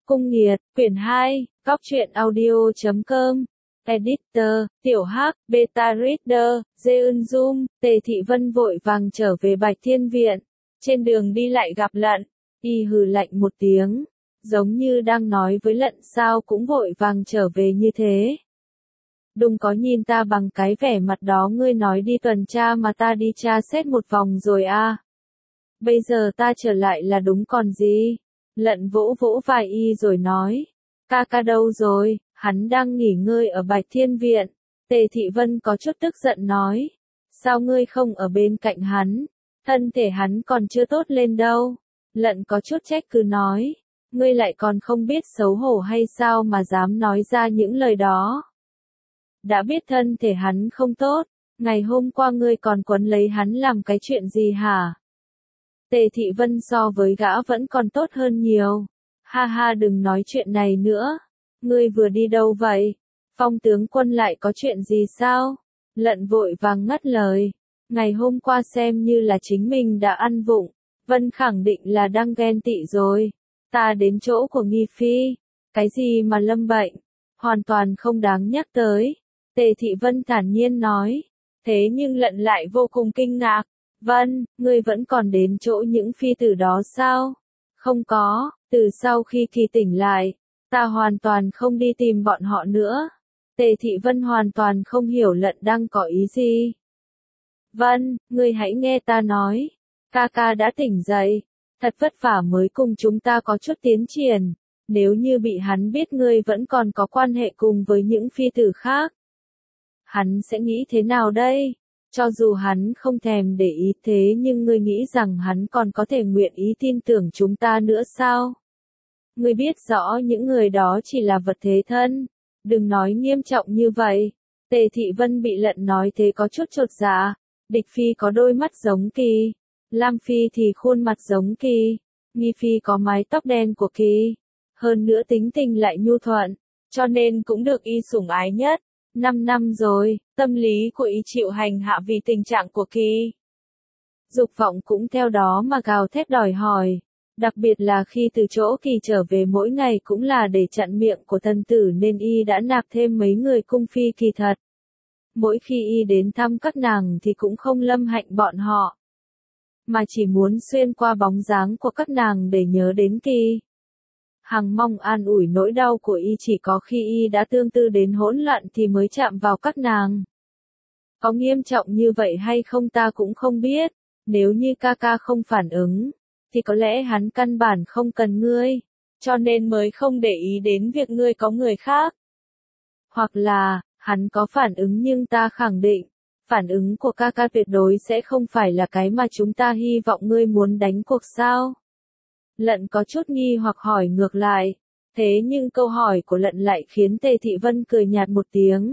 Cung Nghiệt, quyển 2, Góc truyện audio.com, Editor, Tiểu Hắc, Beta Reader, Jeun Zoom, Tề Thị Vân vội vàng trở về Bạch Thiên Viện. Trên đường đi lại gặp Lận, y hừ lạnh một tiếng, giống như đang nói với Lận sao cũng vội vàng trở về như thế. Đừng có nhìn ta bằng cái vẻ mặt đó, ngươi nói đi tuần tra mà ta đi tra xét một vòng rồi à. Bây giờ ta trở lại là đúng còn gì. Lận vỗ vỗ vai y rồi nói, ca ca đâu rồi, hắn đang nghỉ ngơi ở Bạch Thiên Viện. Tề Thị Vân có chút tức giận nói, sao ngươi không ở bên cạnh hắn, thân thể hắn còn chưa tốt lên đâu. Lận có chút trách cứ nói, ngươi lại còn không biết xấu hổ hay sao mà dám nói ra những lời đó. Đã biết thân thể hắn không tốt, ngày hôm qua ngươi còn quấn lấy hắn làm cái chuyện gì hả? Tề Thị Vân so với gã vẫn còn tốt hơn nhiều. Ha ha, đừng nói chuyện này nữa. Ngươi vừa đi đâu vậy? Phong tướng quân lại có chuyện gì sao? Lận vội vàng ngắt lời. Ngày hôm qua xem như là chính mình đã ăn vụng. Vân khẳng định là đang ghen tị rồi. Ta đến chỗ của Nghi Phi. Cái gì mà lâm bệnh? Hoàn toàn không đáng nhắc tới. Tề Thị Vân thản nhiên nói. Thế nhưng Lận lại vô cùng kinh ngạc. Vân, ngươi vẫn còn đến chỗ những phi tử đó sao? Không có, từ sau khi Kỳ tỉnh lại, ta hoàn toàn không đi tìm bọn họ nữa. Tề Thị Vân hoàn toàn không hiểu Lận đang có ý gì. Vân, ngươi hãy nghe ta nói. Ca ca đã tỉnh dậy, thật vất vả mới cùng chúng ta có chút tiến triển. Nếu như bị hắn biết ngươi vẫn còn có quan hệ cùng với những phi tử khác, hắn sẽ nghĩ thế nào đây? Cho dù hắn không thèm để ý thế nhưng ngươi nghĩ rằng hắn còn có thể nguyện ý tin tưởng chúng ta nữa sao? Ngươi biết rõ những người đó chỉ là vật thế thân. Đừng nói nghiêm trọng như vậy. Tề Thị Vân bị Lận nói thế có chút chột dạ. Địch Phi có đôi mắt giống Kỳ. Lam Phi thì khuôn mặt giống Kỳ. Nghi Phi có mái tóc đen của Kỳ. Hơn nữa tính tình lại nhu thuận. Cho nên cũng được y sủng ái nhất. 5 năm rồi, tâm lý của y chịu hành hạ vì tình trạng của Kỳ. Dục vọng cũng theo đó mà gào thét đòi hỏi. Đặc biệt là khi từ chỗ Kỳ trở về mỗi ngày cũng là để chặn miệng của thần tử nên y đã nạp thêm mấy người cung phi Kỳ thật. Mỗi khi y đến thăm các nàng thì cũng không lâm hạnh bọn họ, mà chỉ muốn xuyên qua bóng dáng của các nàng để nhớ đến Kỳ. Hằng mong an ủi nỗi đau của y chỉ có khi y đã tương tư đến hỗn loạn thì mới chạm vào các nàng. Có nghiêm trọng như vậy hay không ta cũng không biết, nếu như ca ca không phản ứng, thì có lẽ hắn căn bản không cần ngươi, cho nên mới không để ý đến việc ngươi có người khác. Hoặc là, hắn có phản ứng nhưng ta khẳng định, phản ứng của ca ca tuyệt đối sẽ không phải là cái mà chúng ta hy vọng ngươi muốn đánh cuộc sao? Lận có chút nghi hoặc hỏi ngược lại, thế nhưng câu hỏi của Lận lại khiến Tề Thị Vân cười nhạt một tiếng.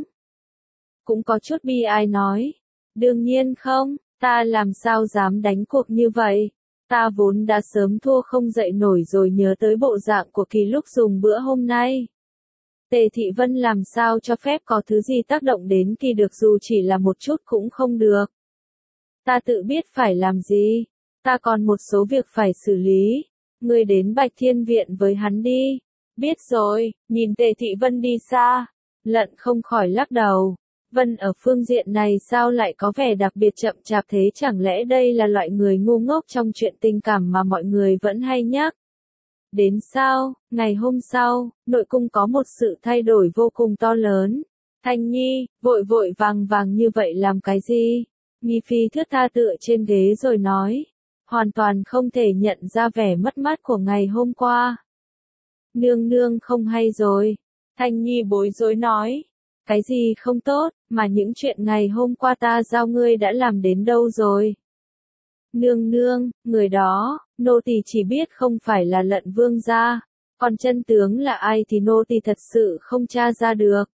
Cũng có chút bi ai nói, đương nhiên không, ta làm sao dám đánh cuộc như vậy, ta vốn đã sớm thua không dậy nổi rồi nhớ tới bộ dạng của Kỳ lúc dùng bữa hôm nay. Tề Thị Vân làm sao cho phép có thứ gì tác động đến Kỳ được dù chỉ là một chút cũng không được. Ta tự biết phải làm gì, ta còn một số việc phải xử lý. Ngươi đến Bạch Thiên Viện với hắn đi. Biết rồi, nhìn Tề Thị Vân đi xa. Lận không khỏi lắc đầu. Vân ở phương diện này sao lại có vẻ đặc biệt chậm chạp thế, chẳng lẽ đây là loại người ngu ngốc trong chuyện tình cảm mà mọi người vẫn hay nhắc. Đến sao, ngày hôm sau, nội cung có một sự thay đổi vô cùng to lớn. Thanh Nhi, vội vội vàng vàng như vậy làm cái gì? Nghi Phi thướt tha tựa trên ghế rồi nói. Hoàn toàn không thể nhận ra vẻ mất mát của ngày hôm qua. Nương nương không hay rồi. Thanh Nhi bối rối nói. Cái gì không tốt, mà những chuyện ngày hôm qua ta giao ngươi đã làm đến đâu rồi? Nương nương, người đó, nô tỳ chỉ biết không phải là Lận vương gia. Còn chân tướng là ai thì nô tỳ thật sự không tra ra được.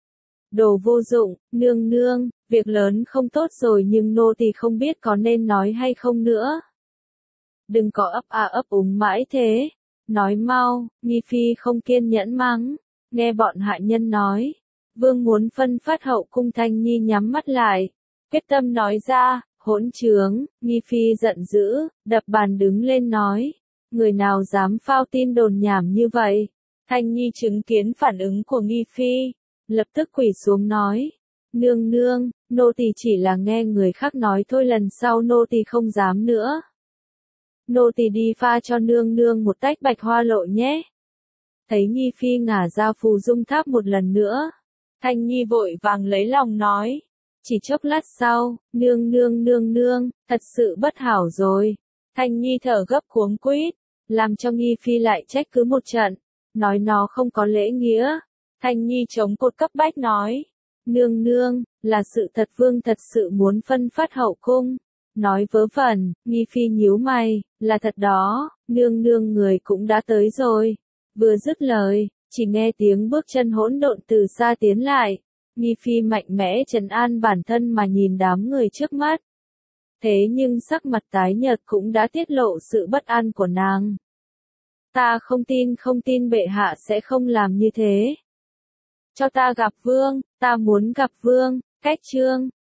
Đồ vô dụng, nương nương, việc lớn không tốt rồi nhưng nô tỳ không biết có nên nói hay không nữa. Đừng có ấp úng mãi thế. Nói mau, Nghi Phi không kiên nhẫn mắng. Nghe bọn hạ nhân nói. Vương muốn phân phát hậu cung. Thanh Nhi nhắm mắt lại. Quyết tâm nói ra, hỗn trướng. Nghi Phi giận dữ, đập bàn đứng lên nói. Người nào dám phao tin đồn nhảm như vậy? Thanh Nhi chứng kiến phản ứng của Nghi Phi, lập tức quỳ xuống nói. Nương nương, nô tỳ chỉ là nghe người khác nói thôi, lần sau nô tỳ không dám nữa. Nô tỳ đi pha cho nương nương một tách bạch hoa lộ nhé. Thấy Nghi Phi ngả ra phù dung tháp một lần nữa, Thanh Nhi vội vàng lấy lòng nói. Chỉ chốc lát sau, nương nương, thật sự bất hảo rồi. Thanh Nhi thở gấp cuống quýt, làm cho Nghi Phi lại trách cứ một trận, nói nó không có lễ nghĩa. Thanh Nhi chống cột cấp bách nói. Nương, là sự thật, vương thật sự muốn phân phát hậu cung. Nói vớ vẩn, Nghi Phi nhíu mày, là thật đó, nương người cũng đã tới rồi. Vừa dứt lời, chỉ nghe tiếng bước chân hỗn độn từ xa tiến lại. Nghi Phi mạnh mẽ trấn an bản thân mà nhìn đám người trước mắt. Thế nhưng sắc mặt tái nhợt cũng đã tiết lộ sự bất an của nàng. Ta không tin bệ hạ sẽ không làm như thế. Cho ta gặp vương, ta muốn gặp vương, cách trương.